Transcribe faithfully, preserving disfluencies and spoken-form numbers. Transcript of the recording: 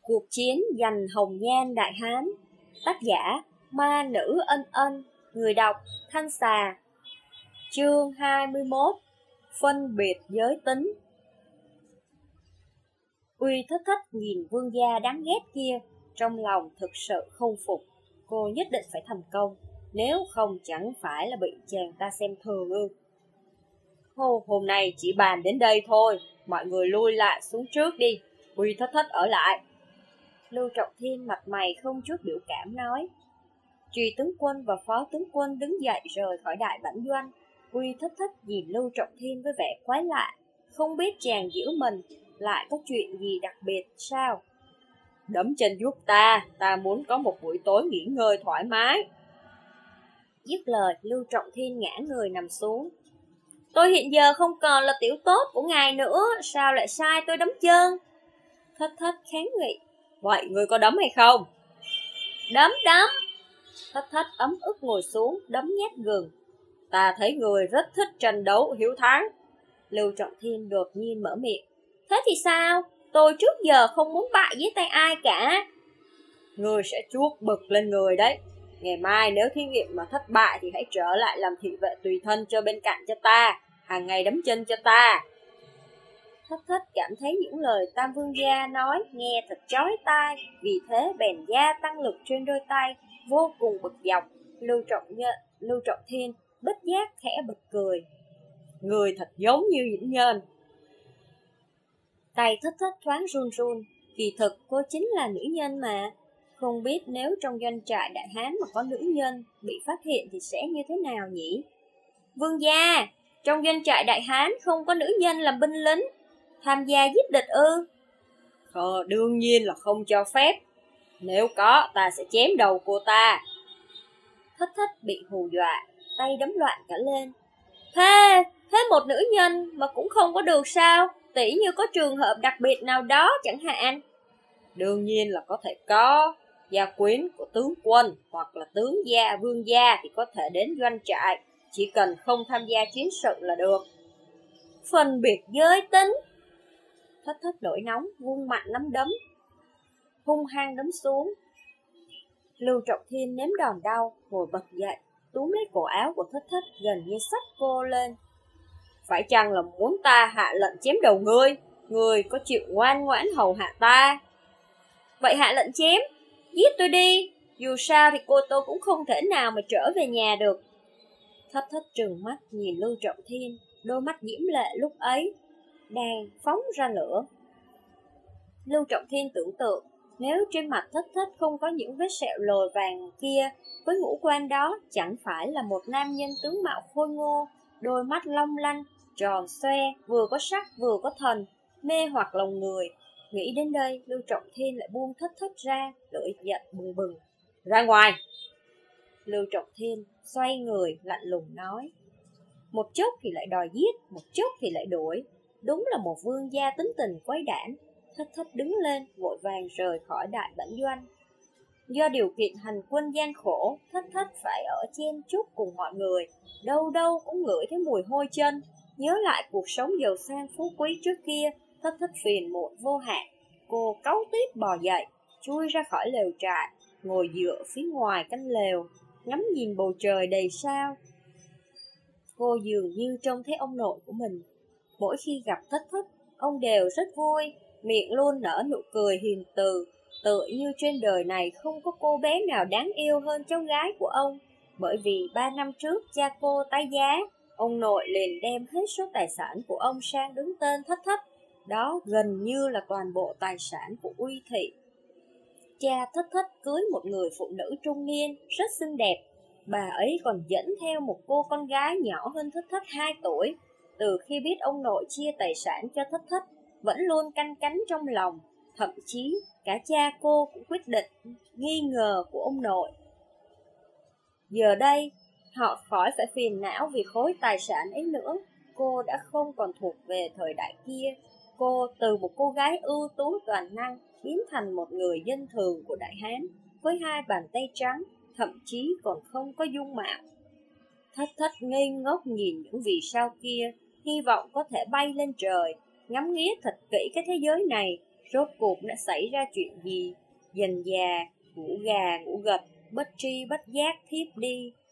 Cuộc chiến giành hồng nhan Đại Hán. Tác giả Ma Nữ Ân Ân. Người đọc Thanh Xà. Chương hai mươi mốt. Phân biệt giới tính. Uy Thất Thất nhìn vương gia đáng ghét kia, trong lòng thực sự không phục. Cô nhất định phải thành công, nếu không chẳng phải là bị chàng ta xem thường ư. Hồ, hôm nay chỉ bàn đến đây thôi, mọi người lui lại xuống trước đi, Uy Thất Thất ở lại. Lưu Trọng Thiên mặt mày không chút biểu cảm nói. Trì tướng quân và phó tướng quân đứng dậy rời khỏi đại bản doanh. Uy Thất Thất nhìn Lưu Trọng Thiên với vẻ quái lạ, không biết chàng giễu mình lại có chuyện gì đặc biệt sao. Đấm chân giúp ta, ta muốn có một buổi tối nghỉ ngơi thoải mái. Dứt lời, Lưu Trọng Thiên ngã người nằm xuống. Tôi hiện giờ không còn là tiểu tốt của ngài nữa, sao lại sai tôi đấm chân? Thất Thất kháng nghị. Vậy ngươi có đấm hay không? Đấm đấm. Thất Thất ấm ức ngồi xuống, đấm nhát gừng. Ta thấy người rất thích tranh đấu hiếu thắng. Lưu Trọng Thiên đột nhiên mở miệng. Thế thì sao? Tôi trước giờ không muốn bại dưới tay ai cả. Ngươi sẽ chuốc bực lên người đấy. Ngày mai nếu thí nghiệm mà thất bại thì hãy trở lại làm thị vệ tùy thân cho bên cạnh cho ta, hàng ngày đấm chân cho ta. Thất Thất cảm thấy những lời Tam Vương gia nói nghe thật chói tai, vì thế bèn gia tăng lực trên đôi tay, vô cùng bực dọc. Lưu Trọng Nhân, Lưu Trọng Thiên bất giác khẽ bật cười. Người thật giống như Dĩnh Nhân. Tay Thất Thất thoáng run run, kỳ thực cô chính là nữ nhân mà. Không biết nếu trong doanh trại Đại Hán mà có nữ nhân bị phát hiện thì sẽ như thế nào nhỉ? Vương gia, trong doanh trại Đại Hán không có nữ nhân làm binh lính, tham gia giết địch ư? Ờ, đương nhiên là không cho phép. Nếu có, ta sẽ chém đầu cô ta. Thất Thất bị hù dọa, tay đấm loạn cả lên. Thế, thế một nữ nhân mà cũng không có được sao? Tỉ như có trường hợp đặc biệt nào đó chẳng hạn. Đương nhiên là có thể có. Gia quyến của tướng quân hoặc là tướng gia, vương gia thì có thể đến doanh trại, chỉ cần không tham gia chiến sự là được. Phân biệt giới tính. Thất Thất nổi nóng, vung mạnh nắm đấm, hung hăng đấm xuống. Lưu Trọng Thiên nếm đòn đau, ngồi bật dậy, túm lấy cổ áo của Thất Thất, gần như xách cô lên. Phải chăng là muốn ta hạ lệnh chém đầu ngươi? Ngươi có chịu ngoan ngoãn hầu hạ ta? Vậy hạ lệnh chém, giết tôi đi. Dù sao thì cô tôi cũng không thể nào mà trở về nhà được. Thất Thất trừng mắt nhìn Lưu Trọng Thiên, đôi mắt diễm lệ lúc ấy đang phóng ra lửa. Lưu Trọng Thiên tưởng tượng, nếu trên mặt Thất Thất không có những vết sẹo lồi vàng kia, với ngũ quan đó chẳng phải là một nam nhân tướng mạo khôi ngô, đôi mắt long lanh, tròn xoe, vừa có sắc vừa có thần, mê hoặc lòng người. Nghĩ đến đây, Lưu Trọng Thiên lại buông Thất Thất ra, lưỡi giận bừng bừng. Ra ngoài! Lưu Trọng Thiên xoay người lạnh lùng nói. Một chốc thì lại đòi giết, một chốc thì lại đuổi. Đúng là một vương gia tính tình quái đản. Thất Thất đứng lên, vội vàng rời khỏi đại bản doanh. Do điều kiện hành quân gian khổ, Thất Thất phải ở chen chúc cùng mọi người, đâu đâu cũng ngửi thấy mùi hôi chân. Nhớ lại cuộc sống giàu sang phú quý trước kia, Thất Thất phiền muộn vô hạn. Cô cáu tít bò dậy, chui ra khỏi lều trại, ngồi dựa phía ngoài cánh lều, ngắm nhìn bầu trời đầy sao. Cô dường như trông thấy ông nội của mình. Mỗi khi gặp Thất Thất, ông đều rất vui, miệng luôn nở nụ cười hiền từ, tựa như trên đời này không có cô bé nào đáng yêu hơn cháu gái của ông. Bởi vì ba năm trước cha cô tái giá, ông nội liền đem hết số tài sản của ông sang đứng tên Thất Thất. Đó gần như là toàn bộ tài sản của Uy Thị. Cha Thất Thất cưới một người phụ nữ trung niên, rất xinh đẹp. Bà ấy còn dẫn theo một cô con gái nhỏ hơn Thất Thất hai tuổi. Từ khi biết ông nội chia tài sản cho Thất Thất, vẫn luôn canh cánh trong lòng. Thậm chí cả cha cô cũng quyết định nghi ngờ của ông nội. Giờ đây, họ khỏi phải phiền não vì khối tài sản ấy nữa. Cô đã không còn thuộc về thời đại kia. Cô từ một cô gái ưu tú toàn năng biến thành một người dân thường của Đại Hán, với hai bàn tay trắng, thậm chí còn không có dung mạo. Thất Thất ngây ngốc nhìn những vì sao kia, hy vọng có thể bay lên trời, ngắm nghía thật kỹ cái thế giới này, Rốt cuộc đã xảy ra chuyện gì? Dần già, ngủ gà ngủ gật, bất tri bất giác thiếp đi.